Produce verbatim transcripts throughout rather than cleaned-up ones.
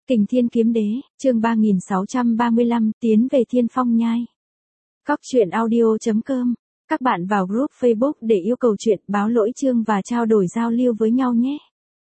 Kình Thiên Kiếm Đế, chương ba nghìn sáu trăm ba mươi lăm, tiến về Thiên Phong Nhai. Cóc truyện audio chấm com. Các bạn vào group Facebook để yêu cầu chuyện, báo lỗi chương và trao đổi giao lưu với nhau nhé.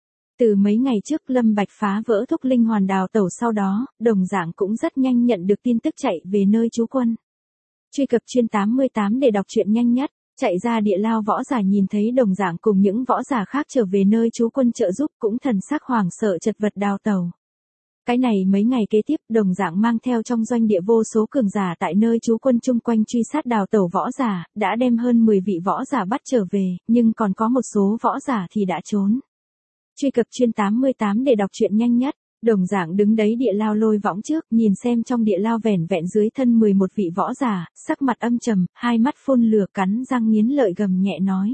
Từ mấy ngày trước Lâm Bạch phá vỡ thúc linh hoàn đào tẩu, sau đó, đồng dạng cũng rất nhanh nhận được tin tức chạy về nơi trú quân. Truy cập chuyên tám mươi tám để đọc truyện nhanh nhất. Chạy ra địa lao võ giả nhìn thấy đồng dạng cùng những võ giả khác trở về nơi trú quân trợ giúp, cũng thần sắc hoảng sợ chật vật đào tẩu. Cái này mấy ngày kế tiếp, đồng dạng mang theo trong doanh địa vô số cường giả tại nơi trú quân chung quanh truy sát đào tẩu võ giả, đã đem hơn mười vị võ giả bắt trở về, nhưng còn có một số võ giả thì đã trốn. Truy cập chuyên tám mươi tám để đọc truyện nhanh nhất. Đồng dạng đứng đấy địa lao lôi võng trước, nhìn xem trong địa lao vẻn vẹn dưới thân mười một vị võ giả, sắc mặt âm trầm, hai mắt phun lửa, cắn răng nghiến lợi gầm nhẹ nói.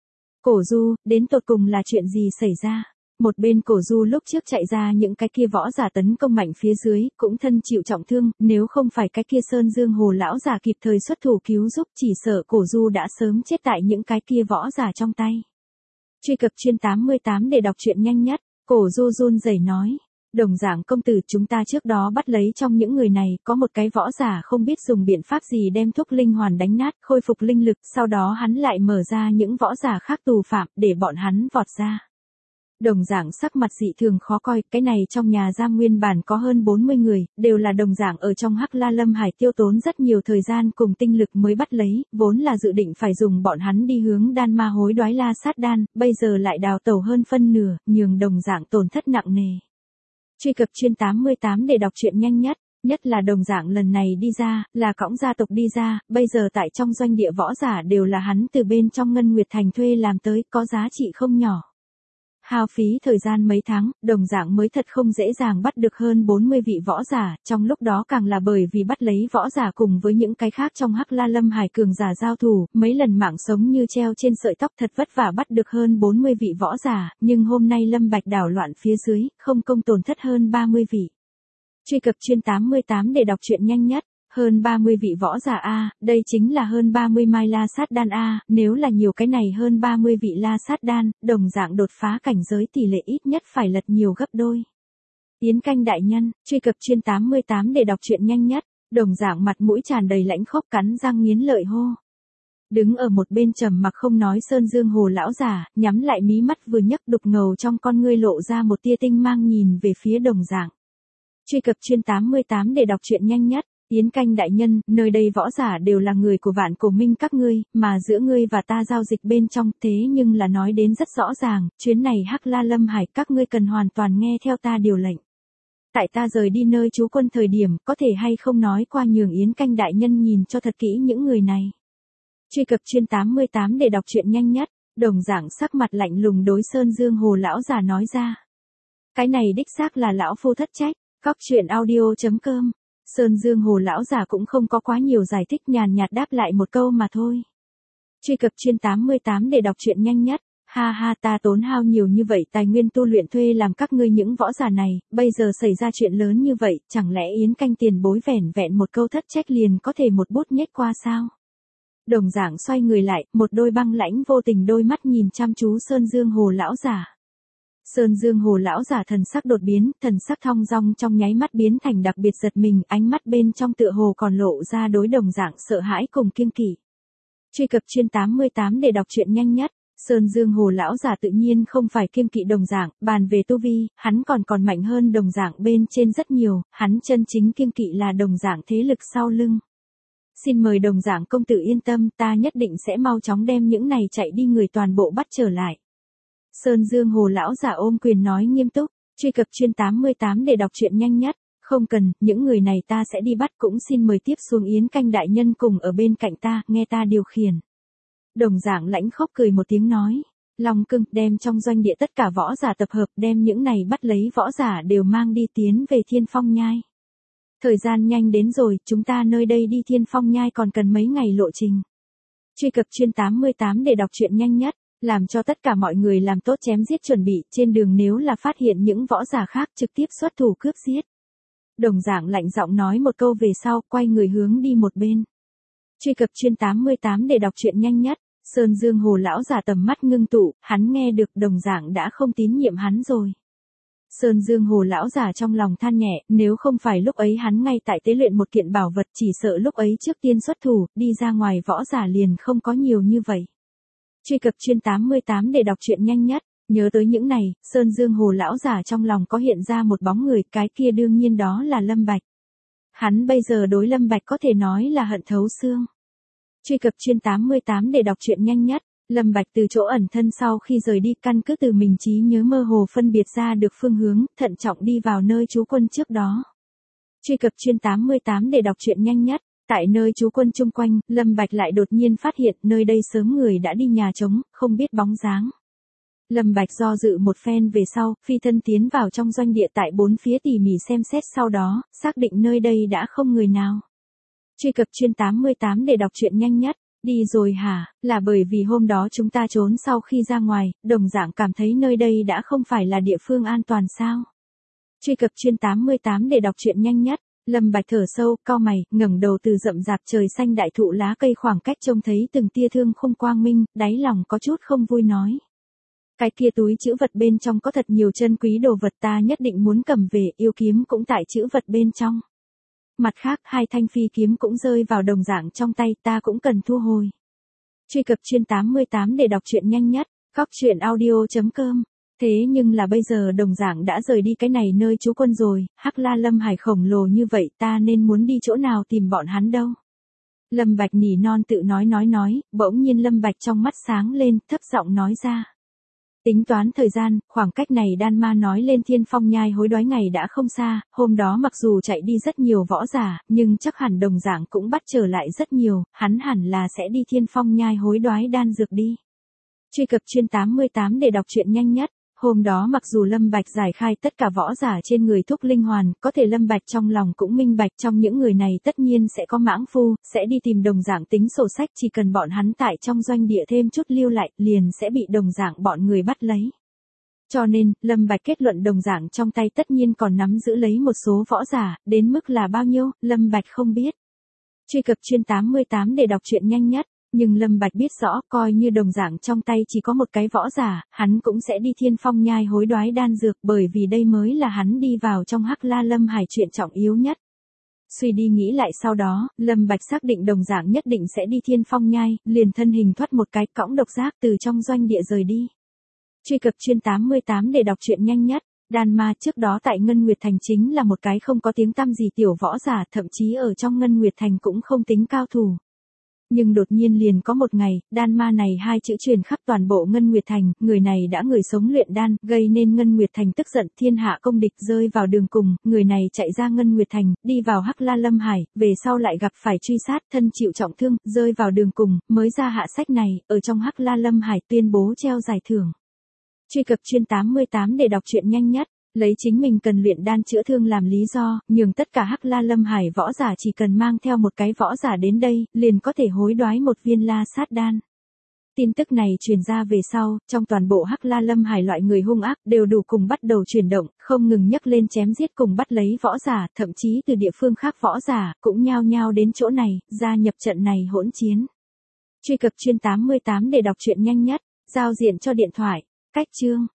Cổ Du, đến tột cùng là chuyện gì xảy ra? Một bên Cổ Du lúc trước chạy ra những cái kia võ giả tấn công mạnh phía dưới, cũng thân chịu trọng thương, nếu không phải cái kia Sơn Dương Hồ lão giả kịp thời xuất thủ cứu giúp, chỉ sợ Cổ Du đã sớm chết tại những cái kia võ giả trong tay. Truy cập chuyên tám mươi tám để đọc truyện nhanh nhất. Cổ Du run rẩy nói. Đồng dạng công tử, chúng ta trước đó bắt lấy trong những người này, có một cái võ giả không biết dùng biện pháp gì đem thúc linh hoàn đánh nát, khôi phục linh lực, sau đó hắn lại mở ra những võ giả khác tù phạm, để bọn hắn vọt ra. Đồng dạng sắc mặt dị thường khó coi, cái này trong nhà giam nguyên bản có hơn bốn mươi người, đều là đồng dạng ở trong Hắc La Lâm Hải tiêu tốn rất nhiều thời gian cùng tinh lực mới bắt lấy, vốn là dự định phải dùng bọn hắn đi hướng đan ma hối đoái la sát đan, bây giờ lại đào tẩu hơn phân nửa, nhường đồng dạng tổn thất nặng nề. Truy cập chuyên tám mươi tám để đọc truyện nhanh nhất. Nhất là đồng dạng lần này đi ra, là cõng gia tộc đi ra, bây giờ tại trong doanh địa võ giả đều là hắn từ bên trong Ngân Nguyệt Thành thuê làm tới, có giá trị không nhỏ. Hao phí thời gian mấy tháng, đồng dạng mới thật không dễ dàng bắt được hơn bốn mươi vị võ giả, trong lúc đó càng là bởi vì bắt lấy võ giả cùng với những cái khác trong Hắc La Lâm Hải cường giả giao thủ, mấy lần mạng sống như treo trên sợi tóc, thật vất vả bắt được hơn bốn mươi vị võ giả, nhưng hôm nay Lâm Bạch đảo loạn phía dưới, không công tổn thất hơn ba mươi vị. Truy cập chuyên tám mươi tám để đọc truyện nhanh nhất. Hơn ba mươi vị võ giả A, đây chính là hơn ba mươi mai la sát đan A, nếu là nhiều cái này hơn ba mươi vị la sát đan, đồng dạng đột phá cảnh giới tỷ lệ ít nhất phải lật nhiều gấp đôi. Yến Canh đại nhân, truy cập chuyên tám mươi tám để đọc truyện nhanh nhất, đồng dạng mặt mũi tràn đầy lãnh khốc, cắn răng nghiến lợi hô. Đứng ở một bên trầm mặc không nói Sơn Dương Hồ lão giả, nhắm lại mí mắt vừa nhấc, đục ngầu trong con ngươi lộ ra một tia tinh mang nhìn về phía đồng dạng. Truy cập chuyên tám mươi tám để đọc truyện nhanh nhất. Yến Canh đại nhân, nơi đây võ giả đều là người của Vạn Cổ Minh các ngươi, mà giữa ngươi và ta giao dịch bên trong, thế nhưng là nói đến rất rõ ràng, chuyến này Hắc La Lâm Hải các ngươi cần hoàn toàn nghe theo ta điều lệnh. Tại ta rời đi nơi trú quân thời điểm, có thể hay không nói qua nhường Yến Canh đại nhân nhìn cho thật kỹ những người này. Truy cập chuyên tám mươi tám để đọc truyện nhanh nhất. Đồng dạng sắc mặt lạnh lùng đối Sơn Dương Hồ lão giả nói ra. Cái này đích xác là lão phu thất trách. Cóc truyện audio chấm com. Sơn Dương Hồ lão giả cũng không có quá nhiều giải thích, nhàn nhạt đáp lại một câu mà thôi. Truy cập chuyên tám mươi tám để đọc truyện nhanh nhất. Ha ha, ta tốn hao nhiều như vậy tài nguyên tu luyện thuê làm các ngươi những võ giả này, bây giờ xảy ra chuyện lớn như vậy, chẳng lẽ Yến Canh tiền bối vẻn vẹn một câu thất trách liền có thể một bút nhét qua sao? Đồng dạng xoay người lại, một đôi băng lãnh vô tình đôi mắt nhìn chăm chú Sơn Dương Hồ lão giả. Sơn Dương Hồ lão giả thần sắc đột biến, thần sắc thong dong trong nháy mắt biến thành đặc biệt giật mình, ánh mắt bên trong tựa hồ còn lộ ra đối đồng dạng sợ hãi cùng kiêng kỵ. Truy cập chuyên tám mươi tám để đọc truyện nhanh nhất. Sơn Dương Hồ lão giả tự nhiên không phải kiêng kỵ đồng dạng, bàn về tu vi, hắn còn còn mạnh hơn đồng dạng bên trên rất nhiều, hắn chân chính kiêng kỵ là đồng dạng thế lực sau lưng. Xin mời đồng dạng công tử yên tâm, ta nhất định sẽ mau chóng đem những này chạy đi người toàn bộ bắt trở lại. Sơn Dương Hồ lão giả ôm quyền nói nghiêm túc. Truy cập chuyên tám mươi tám để đọc truyện nhanh nhất. Không cần, những người này ta sẽ đi bắt, cũng xin mời tiếp xuống Yến Canh đại nhân cùng ở bên cạnh ta, nghe ta điều khiển. Đồng dạng lãnh khốc cười một tiếng nói. Long Cưng, đem trong doanh địa tất cả võ giả tập hợp, đem những này bắt lấy võ giả đều mang đi tiến về Thiên Phong Nhai. Thời gian nhanh đến rồi, chúng ta nơi đây đi Thiên Phong Nhai còn cần mấy ngày lộ trình. Truy cập chuyên tám mươi tám để đọc truyện nhanh nhất. Làm cho tất cả mọi người làm tốt chém giết chuẩn bị, trên đường nếu là phát hiện những võ giả khác trực tiếp xuất thủ cướp giết. Đồng dạng lạnh giọng nói một câu về sau, quay người hướng đi một bên. Truy cập chuyên tám mươi tám để đọc truyện nhanh nhất. Sơn Dương Hồ lão giả tầm mắt ngưng tụ, hắn nghe được đồng dạng đã không tín nhiệm hắn rồi. Sơn Dương Hồ lão giả trong lòng than nhẹ, nếu không phải lúc ấy hắn ngay tại tế luyện một kiện bảo vật, chỉ sợ lúc ấy trước tiên xuất thủ, đi ra ngoài võ giả liền không có nhiều như vậy. Truy cập chuyên tám mươi tám để đọc truyện nhanh nhất. Nhớ tới những này, Sơn Dương Hồ lão giả trong lòng có hiện ra một bóng người, cái kia đương nhiên đó là Lâm Bạch. Hắn bây giờ đối Lâm Bạch có thể nói là hận thấu xương. Truy cập chuyên tám mươi tám để đọc truyện nhanh nhất. Lâm Bạch từ chỗ ẩn thân sau khi rời đi, căn cứ từ mình trí nhớ mơ hồ phân biệt ra được phương hướng, thận trọng đi vào nơi trú quân trước đó. Truy cập chuyên tám mươi tám để đọc truyện nhanh nhất. Tại nơi trú quân chung quanh, Lâm Bạch lại đột nhiên phát hiện nơi đây sớm người đã đi nhà trống, không biết bóng dáng. Lâm Bạch do dự một phen về sau, phi thân tiến vào trong doanh địa, tại bốn phía tỉ mỉ xem xét, sau đó, xác định nơi đây đã không người nào. Truy cập chuyên tám mươi tám để đọc truyện nhanh nhất. Đi rồi hả, là bởi vì hôm đó chúng ta trốn sau khi ra ngoài, đồng dạng cảm thấy nơi đây đã không phải là địa phương an toàn sao. Truy cập chuyên tám mươi tám để đọc truyện nhanh nhất. Lâm Bạch thở sâu, cau mày, ngẩng đầu từ rậm rạp trời xanh đại thụ lá cây khoảng cách trông thấy từng tia thương không quang minh, đáy lòng có chút không vui nói. Cái kia túi trữ vật bên trong có thật nhiều chân quý đồ vật, ta nhất định muốn cầm về, yêu kiếm cũng tại trữ vật bên trong. Mặt khác, hai thanh phi kiếm cũng rơi vào đồng dạng trong tay, ta cũng cần thu hồi. Truy cập chuyên tám mươi tám để đọc truyện nhanh nhất. Góc truyện audio chấm com. Thế nhưng là bây giờ đồng dạng đã rời đi cái này nơi trú quân rồi, Hắc La Lâm Hải khổng lồ như vậy, ta nên muốn đi chỗ nào tìm bọn hắn đâu. Lâm Bạch nỉ non tự nói nói nói, bỗng nhiên Lâm Bạch trong mắt sáng lên, thấp giọng nói ra. Tính toán thời gian, khoảng cách này đan ma nói lên Thiên Phong Nhai hối đoái ngày đã không xa, hôm đó mặc dù chạy đi rất nhiều võ giả, nhưng chắc hẳn đồng dạng cũng bắt trở lại rất nhiều, hắn hẳn là sẽ đi Thiên Phong Nhai hối đoái đan dược đi. Truy cập chuyên tám mươi tám để đọc truyện nhanh nhất. Hôm đó mặc dù Lâm Bạch giải khai tất cả võ giả trên người thúc linh hoàn, có thể Lâm Bạch trong lòng cũng minh bạch, trong những người này tất nhiên sẽ có mãng phu, sẽ đi tìm đồng dạng tính sổ sách, chỉ cần bọn hắn tại trong doanh địa thêm chút lưu lại, liền sẽ bị đồng dạng bọn người bắt lấy. Cho nên, Lâm Bạch kết luận đồng dạng trong tay tất nhiên còn nắm giữ lấy một số võ giả, đến mức là bao nhiêu, Lâm Bạch không biết. Truy cập chuyên tám mươi tám để đọc truyện nhanh nhất. Nhưng Lâm Bạch biết rõ, coi như đồng dạng trong tay chỉ có một cái võ giả, hắn cũng sẽ đi Thiên Phong Nhai hối đoái đan dược, bởi vì đây mới là hắn đi vào trong Hắc La Lâm Hải chuyện trọng yếu nhất. Suy đi nghĩ lại sau đó, Lâm Bạch xác định đồng dạng nhất định sẽ đi Thiên Phong Nhai, liền thân hình thoát một cái cõng độc giác từ trong doanh địa rời đi. Truy cập chuyên tám mươi tám để đọc truyện nhanh nhất. Đan ma trước đó tại Ngân Nguyệt Thành chính là một cái không có tiếng tăm gì tiểu võ giả, thậm chí ở trong Ngân Nguyệt Thành cũng không tính cao thủ. Nhưng đột nhiên liền có một ngày, đan ma này hai chữ truyền khắp toàn bộ Ngân Nguyệt Thành, người này đã người sống luyện đan, gây nên Ngân Nguyệt Thành tức giận, thiên hạ công địch rơi vào đường cùng, người này chạy ra Ngân Nguyệt Thành, đi vào Hắc La Lâm Hải, về sau lại gặp phải truy sát, thân chịu trọng thương, rơi vào đường cùng, mới ra hạ sách này, ở trong Hắc La Lâm Hải tuyên bố treo giải thưởng. Truy cập chuyên tám mươi tám để đọc truyện nhanh nhất. Lấy chính mình cần luyện đan chữa thương làm lý do, nhường tất cả Hắc La Lâm Hải võ giả chỉ cần mang theo một cái võ giả đến đây, liền có thể hối đoái một viên la sát đan. Tin tức này truyền ra về sau, trong toàn bộ Hắc La Lâm Hải loại người hung ác đều đủ cùng bắt đầu chuyển động, không ngừng nhấc lên chém giết cùng bắt lấy võ giả, thậm chí từ địa phương khác võ giả cũng nhao nhao đến chỗ này, gia nhập trận này hỗn chiến. Truy cập chuyên tám mươi tám để đọc truyện nhanh nhất, giao diện cho điện thoại, cách chương.